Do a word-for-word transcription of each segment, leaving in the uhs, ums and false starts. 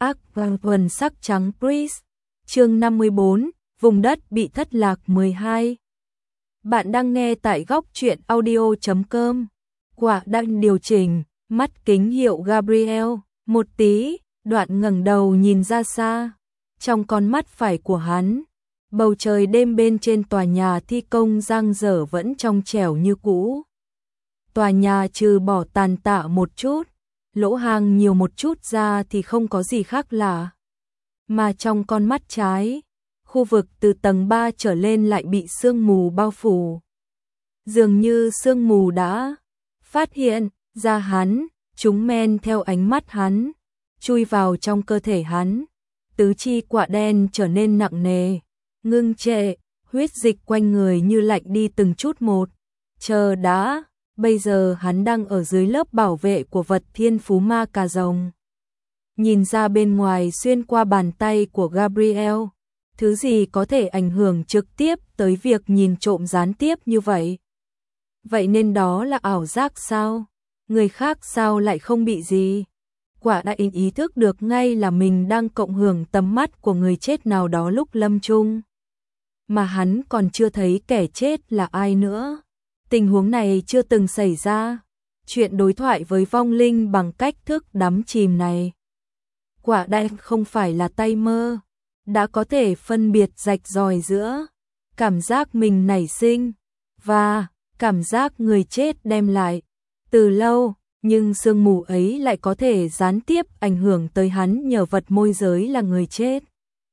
Ác vàng thuần sắc trắng Pris. Chương năm mươi bốn, vùng đất bị thất lạc mười hai. Bạn đang nghe tại góc truyện audio chấm com. Quả đang điều chỉnh, mắt kính hiệu Gabriel, một tí, Đoạn ngẩng đầu nhìn ra xa. Trong con mắt phải của hắn, bầu trời đêm bên trên tòa nhà thi công dang dở vẫn trong trẻo như cũ. Tòa nhà trừ bỏ tàn tạ một chút, lỗ hang nhiều một chút ra thì không có gì khác lạ. Mà trong con mắt trái, khu vực từ tầng ba trở lên lại bị sương mù bao phủ. Dường như sương mù đã phát hiện ra hắn, chúng men theo ánh mắt hắn, chui vào trong cơ thể hắn. Tứ chi quạ đen trở nên nặng nề, ngưng trệ, huyết dịch quanh người như lạnh đi từng chút một. Chờ đã, bây giờ hắn đang ở dưới lớp bảo vệ của vật thiên phú ma cà rồng. Nhìn ra bên ngoài xuyên qua bàn tay của Gabriel, thứ gì có thể ảnh hưởng trực tiếp tới việc nhìn trộm gián tiếp như vậy? Vậy nên đó là ảo giác sao? Người khác sao lại không bị gì? Quả đã ý thức được ngay là mình đang cộng hưởng tầm mắt của người chết nào đó lúc lâm chung. Mà hắn còn chưa thấy kẻ chết là ai nữa. Tình huống này chưa từng xảy ra. Chuyện đối thoại với vong linh bằng cách thức đắm chìm này. Quả đây không phải là tay mơ. Đã có thể phân biệt rạch ròi giữa cảm giác mình nảy sinh và cảm giác người chết đem lại. Từ lâu, nhưng sương mù ấy lại có thể gián tiếp ảnh hưởng tới hắn nhờ vật môi giới là người chết.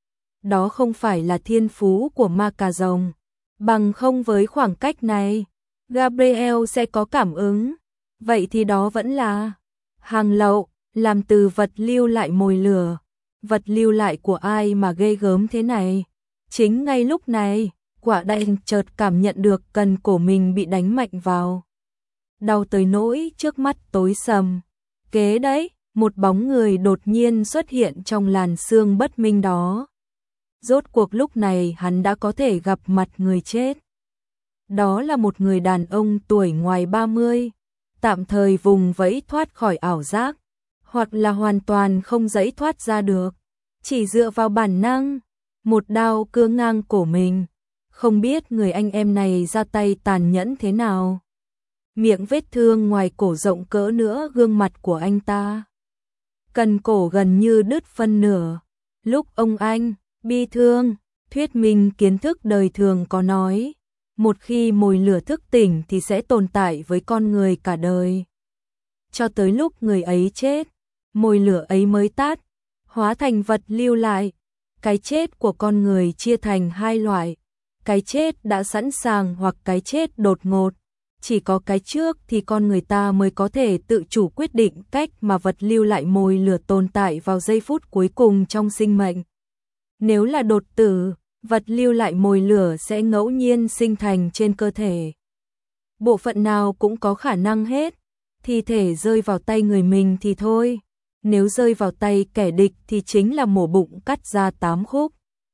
Đó không phải là thiên phú của ma cà rồng. Bằng không với khoảng cách này, Gabriel sẽ có cảm ứng. Vậy thì đó vẫn là hàng lậu, làm từ vật lưu lại mồi lửa. Vật lưu lại của ai mà ghê gớm thế này? Chính ngay lúc này, quả đen chợt cảm nhận được cần cổ mình bị đánh mạnh vào. Đau tới nỗi trước mắt tối sầm. Kế đấy, một bóng người đột nhiên xuất hiện trong làn sương bất minh đó. Rốt cuộc lúc này hắn đã có thể gặp mặt người chết. Đó là một người đàn ông tuổi ngoài ba mươi, tạm thời vùng vẫy thoát khỏi ảo giác, hoặc là hoàn toàn không dẫy thoát ra được. Chỉ dựa vào bản năng, một đao cưa ngang cổ mình. Không biết người anh em này ra tay tàn nhẫn thế nào. Miệng vết thương ngoài cổ rộng cỡ nữa gương mặt của anh ta. Cần cổ gần như đứt phân nửa. Lúc ông anh, bi thương, thuyết minh kiến thức đời thường có nói, một khi mồi lửa thức tỉnh thì sẽ tồn tại với con người cả đời. Cho tới lúc người ấy chết, mồi lửa ấy mới tắt, hóa thành vật lưu lại. Cái chết của con người chia thành hai loại. Cái chết đã sẵn sàng hoặc cái chết đột ngột. Chỉ có cái trước thì con người ta mới có thể tự chủ quyết định cách mà vật lưu lại mồi lửa tồn tại vào giây phút cuối cùng trong sinh mệnh. Nếu là đột tử, vật lưu lại mồi lửa sẽ ngẫu nhiên sinh thành trên cơ thể. Bộ phận nào cũng có khả năng hết. Thi thể rơi vào tay người mình thì thôi. Nếu rơi vào tay kẻ địch thì chính là mổ bụng cắt ra tám khúc.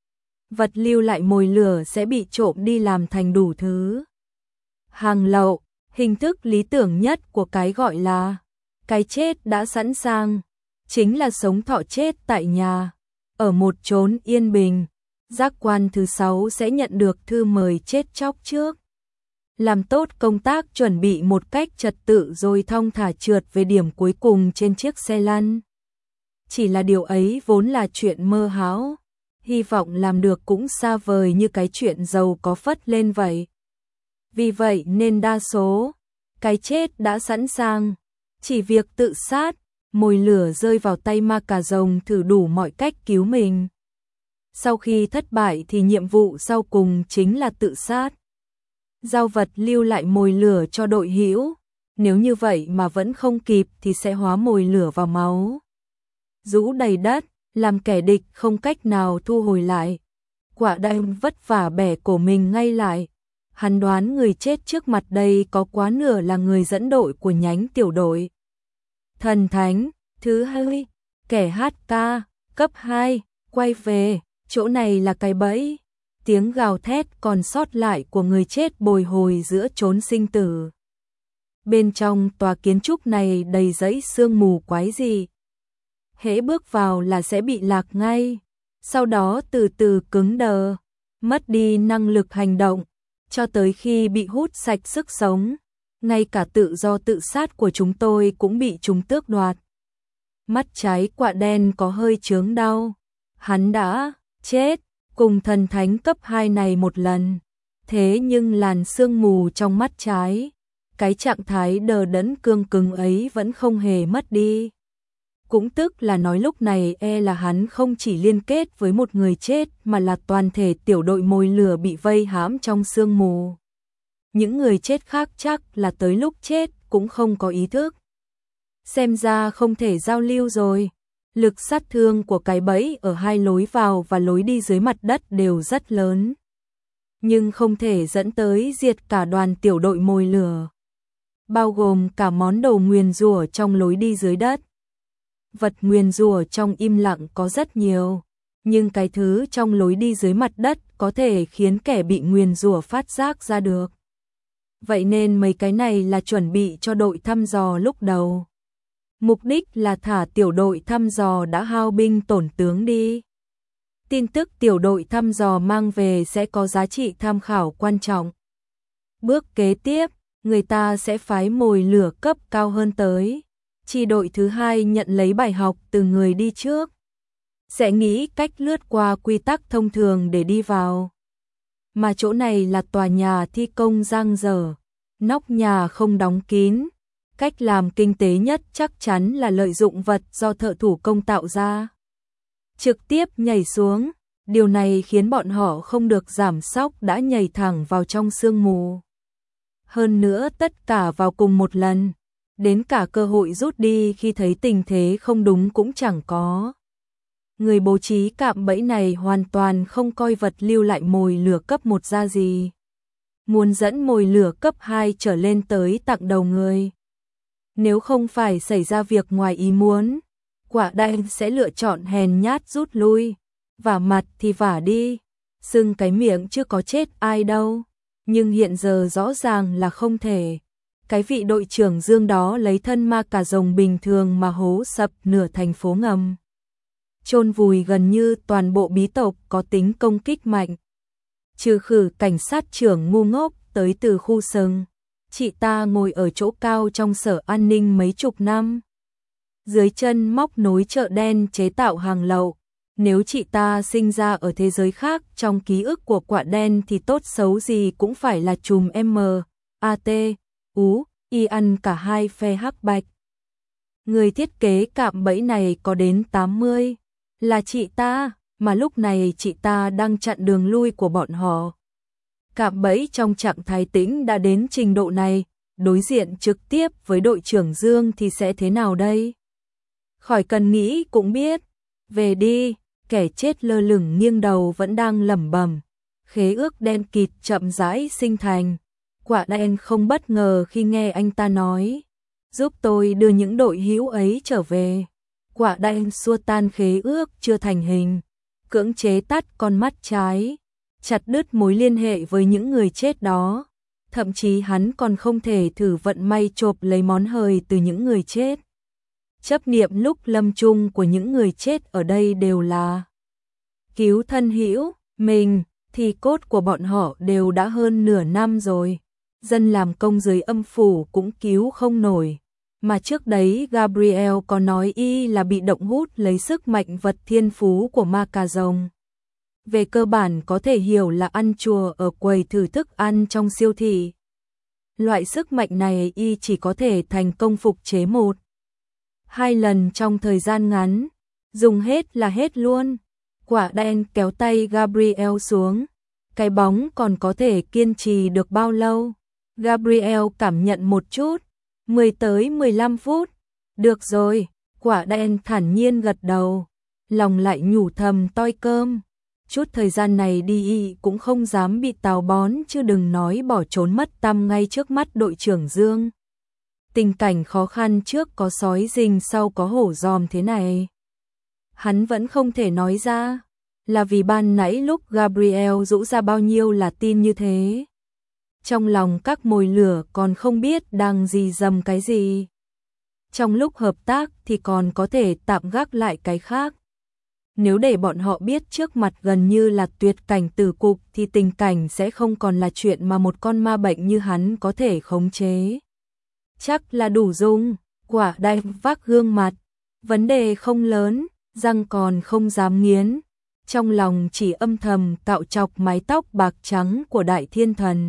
Vật lưu lại mồi lửa sẽ bị trộm đi làm thành đủ thứ. Hàng lậu, hình thức lý tưởng nhất của cái gọi là cái chết đã sẵn sàng, chính là sống thọ chết tại nhà, ở một chốn yên bình. Giác quan thứ sáu sẽ nhận được thư mời chết chóc trước. Làm tốt công tác chuẩn bị một cách trật tự rồi thong thả trượt về điểm cuối cùng trên chiếc xe lăn. Chỉ là điều ấy vốn là chuyện mơ hão, hy vọng làm được cũng xa vời như cái chuyện giàu có phất lên vậy. Vì vậy nên đa số, cái chết đã sẵn sàng, chỉ việc tự sát, mồi lửa rơi vào tay ma cà rồng thử đủ mọi cách cứu mình. Sau khi thất bại thì nhiệm vụ sau cùng chính là tự sát. Giao vật lưu lại mồi lửa cho đội hữu, nếu như vậy mà vẫn không kịp thì sẽ hóa mồi lửa vào máu. Rũ đầy đất, làm kẻ địch không cách nào thu hồi lại. Quả đen vất vả bẻ cổ mình ngay lại. Hắn đoán người chết trước mặt đây có quá nửa là người dẫn đội của nhánh tiểu đội. Thần thánh, thứ hai, kẻ hát ca, cấp hai, quay về, chỗ này là cái bẫy. Tiếng gào thét còn sót lại của người chết bồi hồi giữa chốn sinh tử. Bên trong tòa kiến trúc này đầy dãy sương mù quái dị. hễ bước vào là sẽ bị lạc ngay, sau đó từ từ cứng đờ, mất đi năng lực hành động, cho tới khi bị hút sạch sức sống, ngay cả tự do tự sát của chúng tôi cũng bị chúng tước đoạt. Mắt trái quạ đen có hơi chướng đau, hắn đã chết cùng thần thánh cấp hai này một lần, thế nhưng làn sương mù trong mắt trái, cái trạng thái đờ đẫn cương cứng ấy vẫn không hề mất đi. Cũng tức là nói lúc này e là hắn không chỉ liên kết với một người chết mà là toàn thể tiểu đội mồi lửa bị vây hãm trong sương mù. Những người chết khác chắc là tới lúc chết cũng không có ý thức. Xem ra không thể giao lưu rồi. Lực sát thương của cái bẫy ở hai lối vào và lối đi dưới mặt đất đều rất lớn. Nhưng không thể dẫn tới diệt cả đoàn tiểu đội mồi lửa. Bao gồm cả món đồ nguyền rủa trong lối đi dưới đất. Vật nguyền rủa trong im lặng có rất nhiều, nhưng cái thứ trong lối đi dưới mặt đất có thể khiến kẻ bị nguyền rủa phát giác ra được. Vậy nên mấy cái này là chuẩn bị cho đội thăm dò lúc đầu. Mục đích là thả tiểu đội thăm dò đã hao binh tổn tướng đi. Tin tức tiểu đội thăm dò mang về sẽ có giá trị tham khảo quan trọng. Bước kế tiếp, người ta sẽ phái mồi lửa cấp cao hơn tới. Chi đội thứ hai nhận lấy bài học từ người đi trước. Sẽ nghĩ cách lướt qua quy tắc thông thường để đi vào. Mà chỗ này là tòa nhà thi công dang dở, nóc nhà không đóng kín. Cách làm kinh tế nhất chắc chắn là lợi dụng vật do thợ thủ công tạo ra. Trực tiếp nhảy xuống, điều này khiến bọn họ không được giảm sóc đã nhảy thẳng vào trong sương mù. Hơn nữa tất cả vào cùng một lần, đến cả cơ hội rút đi khi thấy tình thế không đúng cũng chẳng có. Người bố trí cạm bẫy này hoàn toàn không coi vật lưu lại mồi lửa cấp một ra gì. Muốn dẫn mồi lửa cấp hai trở lên tới tặng đầu người. Nếu không phải xảy ra việc ngoài ý muốn, quả đen sẽ lựa chọn hèn nhát rút lui, vả mặt thì vả đi, sưng cái miệng chưa có chết ai đâu, nhưng hiện giờ rõ ràng là không thể. Cái vị đội trưởng Dương đó lấy thân ma cà rồng bình thường mà hố sập nửa thành phố ngầm. Chôn vùi gần như toàn bộ bí tộc có tính công kích mạnh. Trừ khử cảnh sát trưởng ngu ngốc tới từ khu sừng. Chị ta ngồi ở chỗ cao trong sở an ninh mấy chục năm. Dưới chân móc nối chợ đen chế tạo hàng lậu. Nếu chị ta sinh ra ở thế giới khác trong ký ức của quạ đen thì tốt xấu gì cũng phải là chùm M, A T, U, Y ăn cả hai phe hắc bạch. Người thiết kế cạm bẫy này có đến tám mươi, là chị ta, mà lúc này chị ta đang chặn đường lui của bọn họ. Cạm bẫy trong trạng thái tĩnh đã đến trình độ này, đối diện trực tiếp với đội trưởng Dương thì sẽ thế nào đây? Khỏi cần nghĩ cũng biết. Về đi, kẻ chết lơ lửng nghiêng đầu vẫn đang lẩm bẩm. Khế ước đen kịt chậm rãi sinh thành. Quạ đen không bất ngờ khi nghe anh ta nói, giúp tôi đưa những đội hữu ấy trở về. Quạ đen xua tan khế ước chưa thành hình, cưỡng chế tắt con mắt trái, chặt đứt mối liên hệ với những người chết đó. Thậm chí hắn còn không thể thử vận may chộp lấy món hời từ những người chết. Chấp niệm lúc lâm chung của những người chết ở đây đều là cứu thân hữu mình, thì cốt của bọn họ đều đã hơn nửa năm rồi. Dân làm công dưới âm phủ cũng cứu không nổi. Mà trước đấy Gabriel có nói y là bị động hút lấy sức mạnh vật thiên phú của ma cà rồng. Về cơ bản có thể hiểu là ăn chùa ở quầy thử thức ăn trong siêu thị. Loại sức mạnh này y chỉ có thể thành công phục chế một, hai lần trong thời gian ngắn, dùng hết là hết luôn. Quả đen kéo tay Gabriel xuống, cái bóng còn có thể kiên trì được bao lâu? Gabriel cảm nhận một chút, mười tới mười lăm phút. Được rồi, quả đen thản nhiên gật đầu, lòng lại nhủ thầm toi cơm. Chút thời gian này đi y cũng không dám bị tào bón chứ đừng nói bỏ trốn mất tăm ngay trước mắt đội trưởng Dương. Tình cảnh khó khăn trước có sói rình sau có hổ giòm thế này. Hắn vẫn không thể nói ra, là vì ban nãy lúc Gabriel rũ ra bao nhiêu là tin như thế. Trong lòng các mồi lửa còn không biết đang gì dầm cái gì. Trong lúc hợp tác thì còn có thể tạm gác lại cái khác. Nếu để bọn họ biết trước mặt gần như là tuyệt cảnh tử cục thì tình cảnh sẽ không còn là chuyện mà một con ma bệnh như hắn có thể khống chế. Chắc là đủ dùng, Quả Đanh vác gương mặt, vấn đề không lớn, răng còn không dám nghiến, trong lòng chỉ âm thầm cạo chọc mái tóc bạc trắng của Đại Thiên Thần.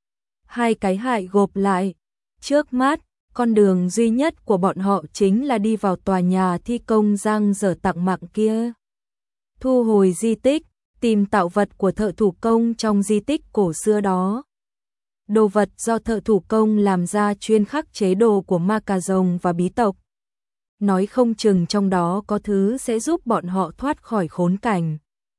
Hai cái hại gộp lại, trước mắt, con đường duy nhất của bọn họ chính là đi vào tòa nhà thi công giang dở tặng mạng kia. Thu hồi di tích, tìm tạo vật của thợ thủ công trong di tích cổ xưa đó. Đồ vật do thợ thủ công làm ra chuyên khắc chế đồ của ma cà rồng và bí tộc. Nói không chừng trong đó có thứ sẽ giúp bọn họ thoát khỏi khốn cảnh.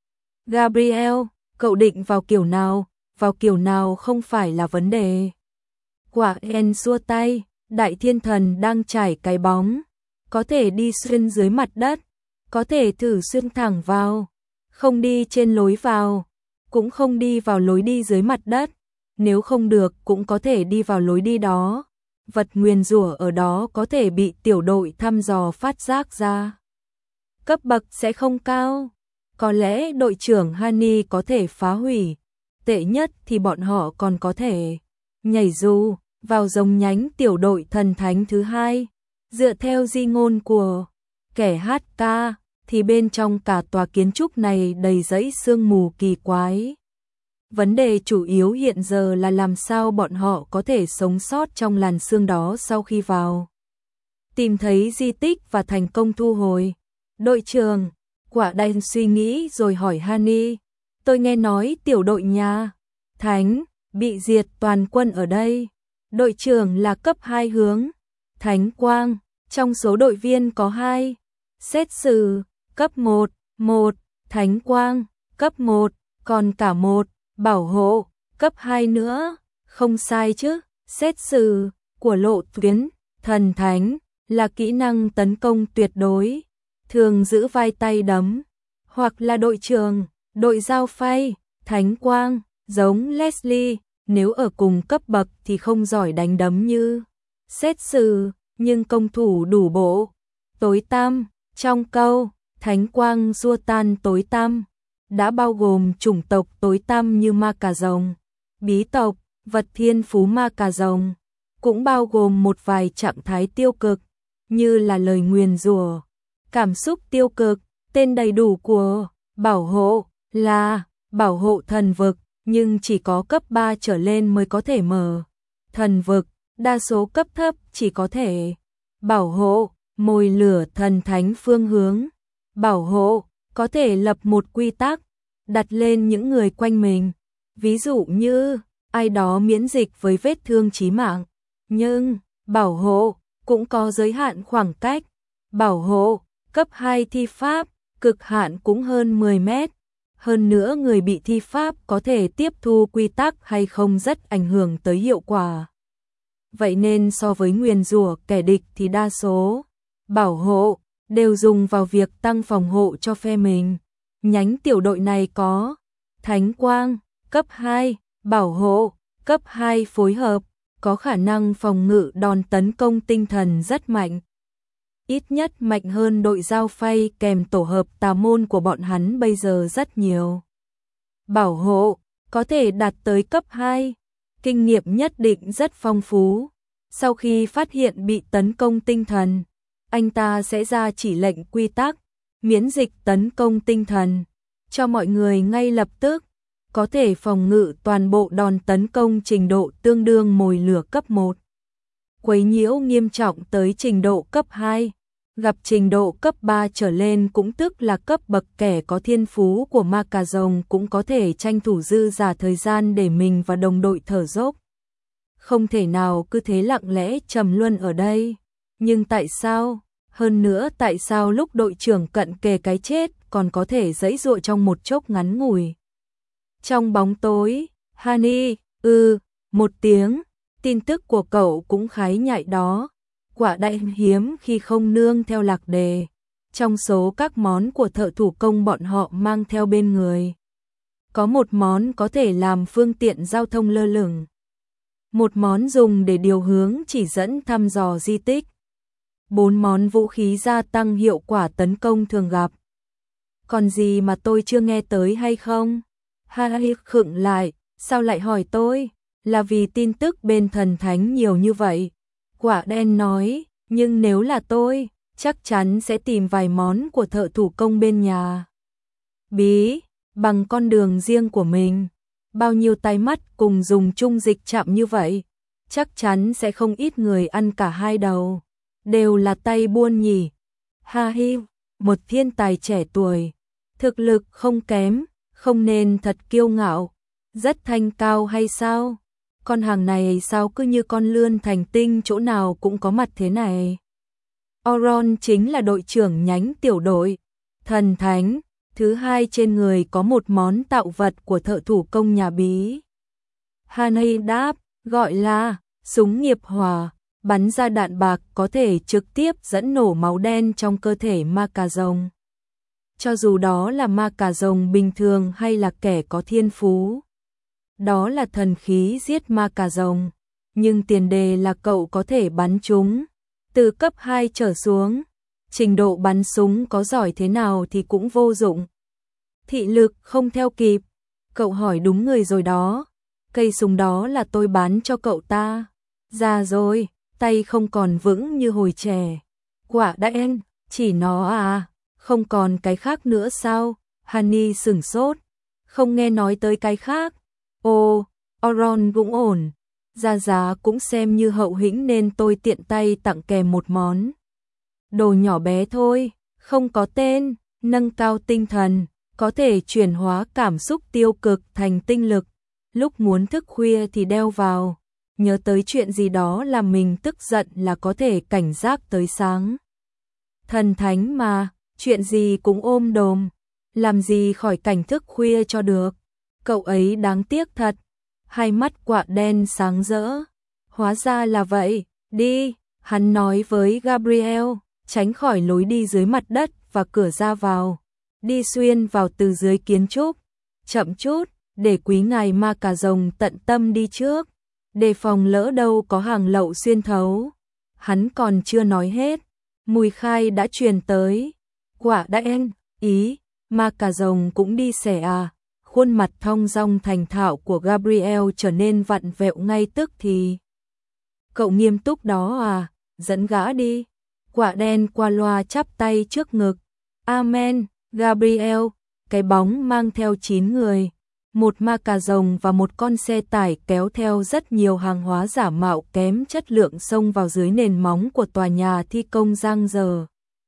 Gabriel, cậu định vào kiểu nào? Vào kiểu nào không phải là vấn đề. Quả En xua tay, Đại Thiên Thần đang trải cái bóng. Có thể đi xuyên dưới mặt đất, có thể thử xuyên thẳng vào, không đi trên lối vào, cũng không đi vào lối đi dưới mặt đất. Nếu không được cũng có thể đi vào lối đi đó. Vật nguyền rủa ở đó có thể bị tiểu đội thăm dò phát giác ra. Cấp bậc sẽ không cao. Có lẽ đội trưởng Hani có thể phá hủy. Tệ nhất thì bọn họ còn có thể nhảy dù vào dòng nhánh tiểu đội thần thánh thứ hai. Dựa theo di ngôn của kẻ hát ca thì bên trong cả tòa kiến trúc này đầy dãy sương mù kỳ quái. Vấn đề chủ yếu hiện giờ là làm sao bọn họ có thể sống sót trong làn sương đó sau khi vào. Tìm thấy di tích và thành công thu hồi. Đội trưởng, Quả Đanh suy nghĩ rồi hỏi Hani. Tôi nghe nói tiểu đội nhà Thánh bị diệt toàn quân ở đây. Đội trưởng là cấp hai hướng. Thánh Quang, trong số đội viên có hai. Xét xử, cấp một, một. Thánh Quang, cấp một, còn cả một. Bảo hộ, cấp hai nữa, không sai chứ. Xét xử của Lộ Tuyến, thần thánh, là kỹ năng tấn công tuyệt đối, thường giữ vai tay đấm, hoặc là đội trưởng, đội giao phay, Thánh Quang, giống Leslie, nếu ở cùng cấp bậc thì không giỏi đánh đấm như xét xử, nhưng công thủ đủ bộ. Tối tăm, trong câu, Thánh Quang xua tan tối tăm, đã bao gồm chủng tộc tối tăm như ma cà rồng, bí tộc, vật thiên phú ma cà rồng, cũng bao gồm một vài trạng thái tiêu cực, như là lời nguyền rủa, cảm xúc tiêu cực. Tên đầy đủ của bảo hộ là bảo hộ thần vực, nhưng chỉ có cấp ba trở lên mới có thể mở thần vực, đa số cấp thấp chỉ có thể bảo hộ mồi lửa thần thánh phương hướng. Bảo hộ có thể lập một quy tắc đặt lên những người quanh mình, ví dụ như ai đó miễn dịch với vết thương chí mạng, nhưng bảo hộ cũng có giới hạn khoảng cách. Bảo hộ cấp hai thi pháp, cực hạn cũng hơn mười mét. Hơn nữa người bị thi pháp có thể tiếp thu quy tắc hay không rất ảnh hưởng tới hiệu quả. Vậy nên so với nguyền rủa kẻ địch thì đa số bảo hộ đều dùng vào việc tăng phòng hộ cho phe mình. Nhánh tiểu đội này có Thánh Quang, cấp hai, bảo hộ, cấp hai phối hợp, có khả năng phòng ngự đòn tấn công tinh thần rất mạnh. Ít nhất mạnh hơn đội giao phay kèm tổ hợp tà môn của bọn hắn bây giờ rất nhiều. Bảo hộ có thể đạt tới cấp hai, kinh nghiệm nhất định rất phong phú. Sau khi phát hiện bị tấn công tinh thần, anh ta sẽ ra chỉ lệnh quy tắc, miễn dịch tấn công tinh thần, cho mọi người ngay lập tức, có thể phòng ngự toàn bộ đòn tấn công trình độ tương đương mồi lửa cấp một. Quấy nhiễu nghiêm trọng tới trình độ cấp hai, gặp trình độ cấp ba trở lên cũng tức là cấp bậc kẻ có thiên phú của ma cà rồng cũng có thể tranh thủ dư giả thời gian để mình và đồng đội thở dốc. Không thể nào cứ thế lặng lẽ trầm luân ở đây. Nhưng tại sao? Hơn nữa tại sao lúc đội trưởng cận kề cái chết còn có thể giãy giụa trong một chốc ngắn ngủi? Trong bóng tối, Hani, ư, một tiếng, tin tức của cậu cũng khái nhạy đó. Quả Đanh hiếm khi không nương theo lạc đề, trong số các món của thợ thủ công bọn họ mang theo bên người. Có một món có thể làm phương tiện giao thông lơ lửng. Một món dùng để điều hướng chỉ dẫn thăm dò di tích. bốn món vũ khí gia tăng hiệu quả tấn công thường gặp. Còn gì mà tôi chưa nghe tới hay không? Harry khựng lại, sao lại hỏi tôi? Là vì tin tức bên thần thánh nhiều như vậy. Quả đen nói, nhưng nếu là tôi, chắc chắn sẽ tìm vài món của thợ thủ công bên nhà bí, bằng con đường riêng của mình. Bao nhiêu tai mắt cùng dùng chung dịch chạm như vậy, chắc chắn sẽ không ít người ăn cả hai đầu. Đều là tay buôn nhỉ. Harry, một thiên tài trẻ tuổi, thực lực không kém, không nên thật kiêu ngạo, rất thanh cao hay sao? Con hàng này sao cứ như con lươn thành tinh chỗ nào cũng có mặt thế này? Oron chính là đội trưởng nhánh tiểu đội thần thánh, thứ hai trên người có một món tạo vật của thợ thủ công nhà bí. Harry đáp, gọi là súng nghiệp hỏa, bắn ra đạn bạc có thể trực tiếp dẫn nổ máu đen trong cơ thể ma cà rồng. Cho dù đó là ma cà rồng bình thường hay là kẻ có thiên phú. Đó là thần khí giết ma cà rồng, nhưng tiền đề là cậu có thể bắn chúng. Từ cấp hai trở xuống, trình độ bắn súng có giỏi thế nào thì cũng vô dụng. Thị lực không theo kịp, cậu hỏi đúng người rồi đó. Cây súng đó là tôi bán cho cậu ta. Già rồi, tay không còn vững như hồi trẻ. Quả đen, chỉ nó à, không còn cái khác nữa sao? Harry sửng sốt, không nghe nói tới cái khác. Ồ, Oron cũng ổn. Giá giá cũng xem như hậu hĩnh nên tôi tiện tay tặng kèm một món đồ nhỏ bé thôi, không có tên, nâng cao tinh thần, có thể chuyển hóa cảm xúc tiêu cực thành tinh lực. Lúc muốn thức khuya thì đeo vào, nhớ tới chuyện gì đó làm mình tức giận là có thể cảnh giác tới sáng. Thần thánh mà, chuyện gì cũng ôm đồm, làm gì khỏi cảnh thức khuya cho được. Cậu ấy đáng tiếc thật. Hai mắt quạ đen sáng rỡ. Hóa ra là vậy, đi, hắn nói với Gabriel, tránh khỏi lối đi dưới mặt đất và cửa ra vào. Đi xuyên vào từ dưới kiến trúc. Chậm chút, để quý ngài ma cà rồng tận tâm đi trước. Đề phòng lỡ đâu có hàng lậu xuyên thấu. Hắn còn chưa nói hết, mùi khai đã truyền tới. Quả đen, ý, ma cà rồng cũng đi xẻ à? Khuôn mặt thong dong thành thạo của Gabriel trở nên vặn vẹo ngay tức thì. Cậu nghiêm túc đó à, dẫn gã đi. Quả đen qua loa chắp tay trước ngực. Amen, Gabriel, cái bóng mang theo chín người. Một ma cà rồng và một con xe tải kéo theo rất nhiều hàng hóa giả mạo kém chất lượng xông vào dưới nền móng của tòa nhà thi công giang dở.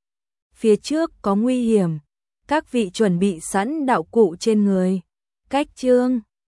Phía trước có nguy hiểm, các vị chuẩn bị sẵn đạo cụ trên người. Cách chương